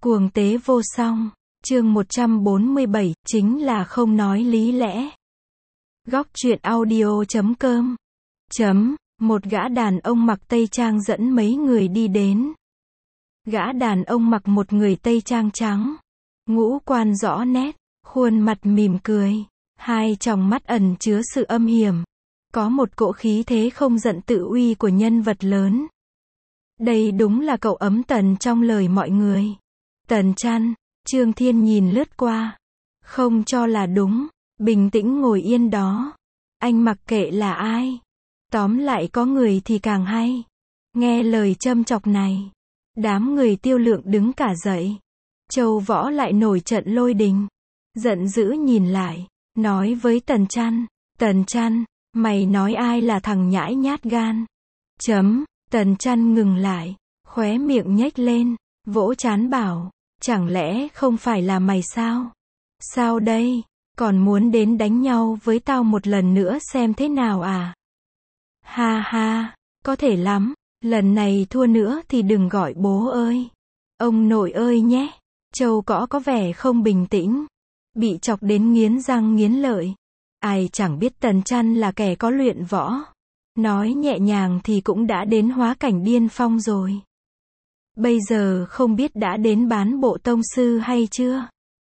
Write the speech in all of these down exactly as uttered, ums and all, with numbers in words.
Cuồng tế vô song, chương một trăm bốn mươi bảy, chính là không nói lý lẽ. Góc truyện audio chấm com chấm, một gã đàn ông mặc tây trang dẫn mấy người đi đến. Gã đàn ông mặc một người tây trang trắng, ngũ quan rõ nét, khuôn mặt mỉm cười, hai tròng mắt ẩn chứa sự âm hiểm, có một cỗ khí thế không giận tự uy của nhân vật lớn. Đây đúng là cậu ấm Tần trong lời mọi người. Tần Trăn, Trương Thiên nhìn lướt qua, không cho là đúng, bình tĩnh ngồi yên đó. Anh mặc kệ là ai, tóm lại có người thì càng hay. Nghe lời châm chọc này, đám người Tiêu Lượng đứng cả dậy. Châu Võ lại nổi trận lôi đình, giận dữ nhìn lại, nói với Tần Trăn, Tần Trăn, mày nói ai là thằng nhãi nhát gan? Chấm, Tần Trăn ngừng lại, khóe miệng nhếch lên, vỗ trán bảo, chẳng lẽ không phải là mày sao? Sao đây, còn muốn đến đánh nhau với tao một lần nữa xem thế nào à? Ha ha, có thể lắm, lần này thua nữa thì đừng gọi bố ơi, ông nội ơi nhé. Châu Cõ có vẻ không bình tĩnh, bị chọc đến nghiến răng nghiến lợi. Ai chẳng biết Tần Trăn là kẻ có luyện võ, nói nhẹ nhàng thì cũng đã đến hóa cảnh điên phong rồi. Bây giờ không biết đã đến bán bộ tông sư hay chưa.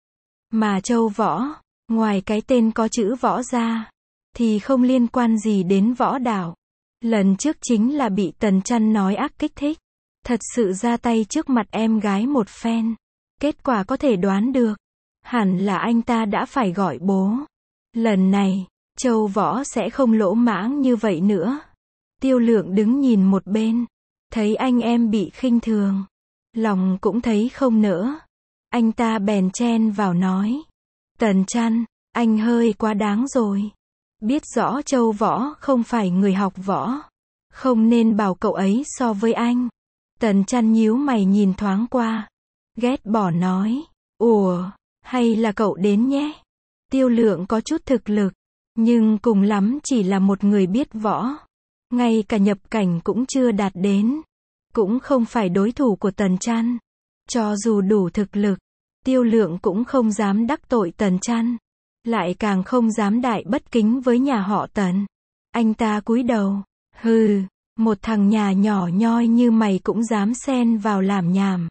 Mà Châu Võ, ngoài cái tên có chữ võ ra, thì không liên quan gì đến võ đạo. Lần trước chính là bị Tần Trăn nói ác kích thích, thật sự ra tay trước mặt em gái một phen. Kết quả có thể đoán được, hẳn là anh ta đã phải gọi bố. Lần này, Châu Võ sẽ không lỗ mãng như vậy nữa. Tiêu Lượng đứng nhìn một bên, thấy anh em bị khinh thường, lòng cũng thấy không nỡ. Anh ta bèn chen vào nói, Tần Trăn, anh hơi quá đáng rồi. Biết rõ Châu Võ không phải người học võ, không nên bảo cậu ấy so với anh. Tần Trăn nhíu mày nhìn thoáng qua, ghét bỏ nói, ủa, hay là cậu đến nhé. Tiêu Lượng có chút thực lực, nhưng cùng lắm chỉ là một người biết võ, ngay cả nhập cảnh cũng chưa đạt đến, cũng không phải đối thủ của Tần Trăn. Cho dù đủ thực lực, Tiêu Lượng cũng không dám đắc tội Tần Trăn, lại càng không dám đại bất kính với nhà họ Tần. Anh ta cúi đầu, hừ, một thằng nhà nhỏ nhoi như mày cũng dám xen vào làm nhảm.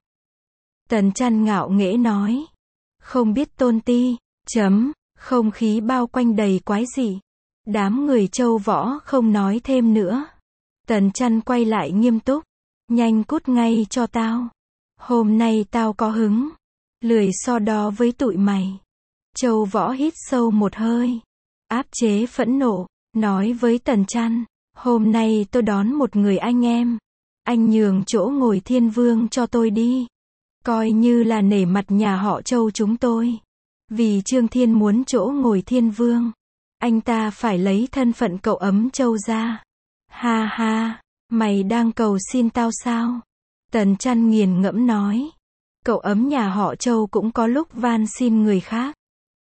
Tần Trăn ngạo nghễ nói, không biết tôn ti, chấm, không khí bao quanh đầy quái dị. Đám người Châu Võ không nói thêm nữa. Tần Trăn quay lại nghiêm túc, nhanh cút ngay cho tao. Hôm nay tao có hứng, lười so đo với tụi mày. Châu Võ hít sâu một hơi, áp chế phẫn nộ, nói với Tần Trăn, hôm nay tôi đón một người anh em, anh nhường chỗ ngồi Thiên Vương cho tôi đi. Coi như là nể mặt nhà họ Châu chúng tôi. Vì Trương Thiên muốn chỗ ngồi Thiên Vương, anh ta phải lấy thân phận cậu ấm Châu ra. Ha ha, mày đang cầu xin tao sao? Tần Trăn nghiền ngẫm nói, cậu ấm nhà họ Châu cũng có lúc van xin người khác.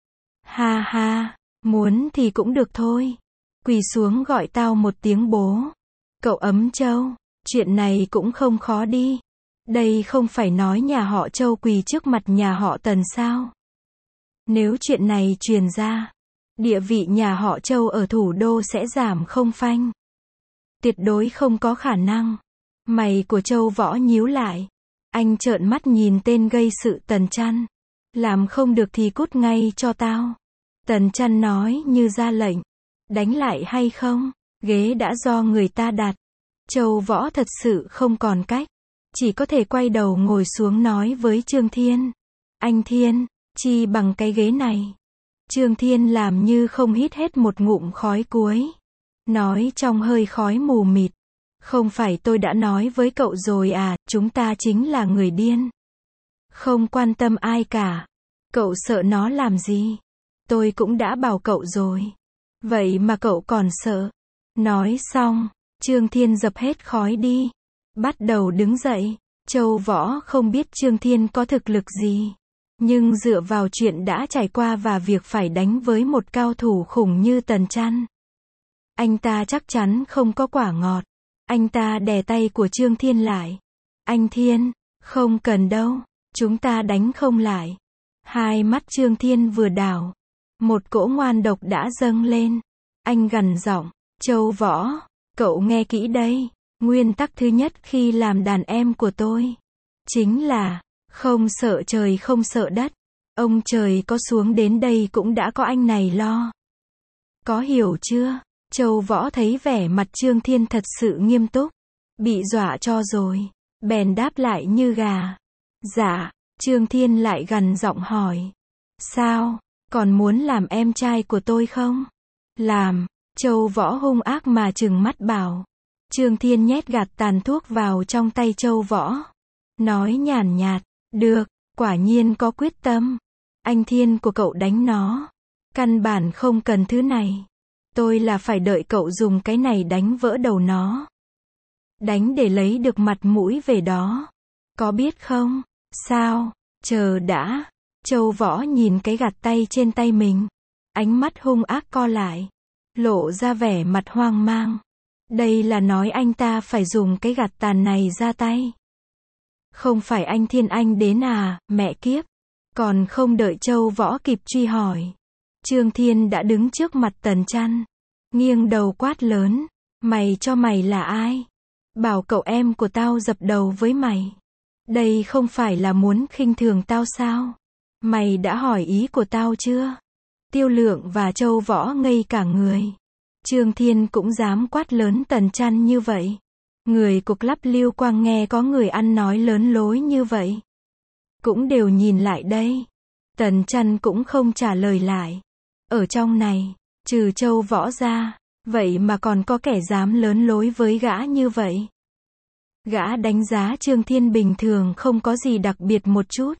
Ha ha, muốn thì cũng được thôi. Quỳ xuống gọi tao một tiếng bố. Cậu ấm Châu, chuyện này cũng không khó đi. Đây không phải nói nhà họ Châu quỳ trước mặt nhà họ Tần sao? Nếu chuyện này truyền ra, địa vị nhà họ Châu ở thủ đô sẽ giảm không phanh. Tuyệt đối không có khả năng. Mày của Châu Võ nhíu lại. Anh trợn mắt nhìn tên gây sự Tần Trăn. Làm không được thì cút ngay cho tao. Tần Trăn nói như ra lệnh. Đánh lại hay không? Ghế đã do người ta đặt. Châu Võ thật sự không còn cách, chỉ có thể quay đầu ngồi xuống nói với Trương Thiên. Anh Thiên, chi bằng cái ghế này. Trương Thiên làm như không hít hết một ngụm khói cuối. Nói trong hơi khói mù mịt. Không phải tôi đã nói với cậu rồi à, chúng ta chính là người điên. Không quan tâm ai cả. Cậu sợ nó làm gì? Tôi cũng đã bảo cậu rồi. Vậy mà cậu còn sợ. Nói xong, Trương Thiên dập hết khói đi. Bắt đầu đứng dậy. Châu Võ không biết Trương Thiên có thực lực gì, nhưng dựa vào chuyện đã trải qua và việc phải đánh với một cao thủ khủng như Tần Trăn, anh ta chắc chắn không có quả ngọt. Anh ta đè tay của Trương Thiên lại. Anh Thiên, không cần đâu. Chúng ta đánh không lại. Hai mắt Trương Thiên vừa đảo. Một cỗ ngoan độc đã dâng lên. Anh gằn giọng, Châu Võ, cậu nghe kỹ đây. Nguyên tắc thứ nhất khi làm đàn em của tôi. Chính là, không sợ trời không sợ đất. Ông trời có xuống đến đây cũng đã có anh này lo. Có hiểu chưa? Châu Võ thấy vẻ mặt Trương Thiên thật sự nghiêm túc. Bị dọa cho rồi. Bèn đáp lại như gà. Dạ. Trương Thiên lại gằn giọng hỏi. Sao? Còn muốn làm em trai của tôi không? Làm. Châu Võ hung ác mà trừng mắt bảo. Trương Thiên nhét gạt tàn thuốc vào trong tay Châu Võ. Nói nhàn nhạt. Được, quả nhiên có quyết tâm. Anh Thiên của cậu đánh nó. Căn bản không cần thứ này. Tôi là phải đợi cậu dùng cái này đánh vỡ đầu nó. Đánh để lấy được mặt mũi về đó. Có biết không? Sao? Chờ đã. Châu Võ nhìn cái gạt tay trên tay mình. Ánh mắt hung ác co lại. Lộ ra vẻ mặt hoang mang. Đây là nói anh ta phải dùng cái gạt tàn này ra tay. Không phải anh Thiên anh đến à, mẹ kiếp. Còn không đợi Châu Võ kịp truy hỏi. Trương Thiên đã đứng trước mặt Tần Chăn. Nghiêng đầu quát lớn. Mày cho mày là ai? Bảo cậu em của tao dập đầu với mày. Đây không phải là muốn khinh thường tao sao? Mày đã hỏi ý của tao chưa? Tiêu Lượng và Châu Võ ngây cả người. Trương Thiên cũng dám quát lớn Tần Chăn như vậy. Người cục lắp Lưu Quang nghe có người ăn nói lớn lối như vậy. Cũng đều nhìn lại đây. Tần Chăn cũng không trả lời lại. Ở trong này, trừ Châu Võ ra, vậy mà còn có kẻ dám lớn lối với gã như vậy. Gã đánh giá Trương Thiên bình thường không có gì đặc biệt một chút.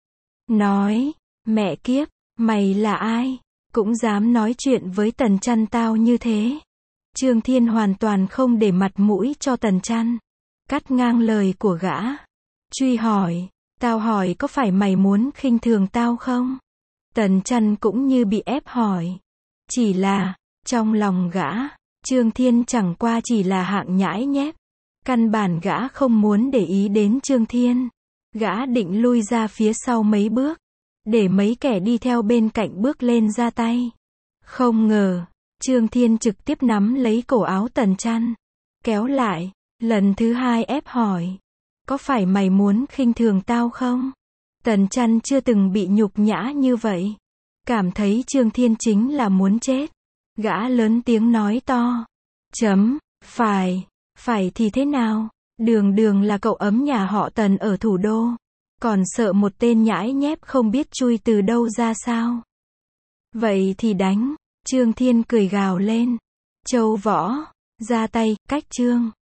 Nói, mẹ kiếp, mày là ai? Cũng dám nói chuyện với Tần Chăn tao như thế. Trương Thiên hoàn toàn không để mặt mũi cho Tần Chăn. Cắt ngang lời của gã. Truy hỏi, tao hỏi có phải mày muốn khinh thường tao không? Tần Chăn cũng như bị ép hỏi. Chỉ là, trong lòng gã, Trương Thiên chẳng qua chỉ là hạng nhãi nhép. Căn bản gã không muốn để ý đến Trương Thiên. Gã định lui ra phía sau mấy bước. Để mấy kẻ đi theo bên cạnh bước lên ra tay. Không ngờ, Trương Thiên trực tiếp nắm lấy cổ áo Tần Chăn. Kéo lại, lần thứ hai ép hỏi. Có phải mày muốn khinh thường tao không? Tần Chăn chưa từng bị nhục nhã như vậy. Cảm thấy Trương Thiên chính là muốn chết. Gã lớn tiếng nói to. Chấm, phải, phải thì thế nào? Đường đường là cậu ấm nhà họ Tần ở thủ đô. Còn sợ một tên nhãi nhép không biết chui từ đâu ra sao? Vậy thì đánh. Trương Thiên cười gào lên. Châu Võ, ra tay, cách Trương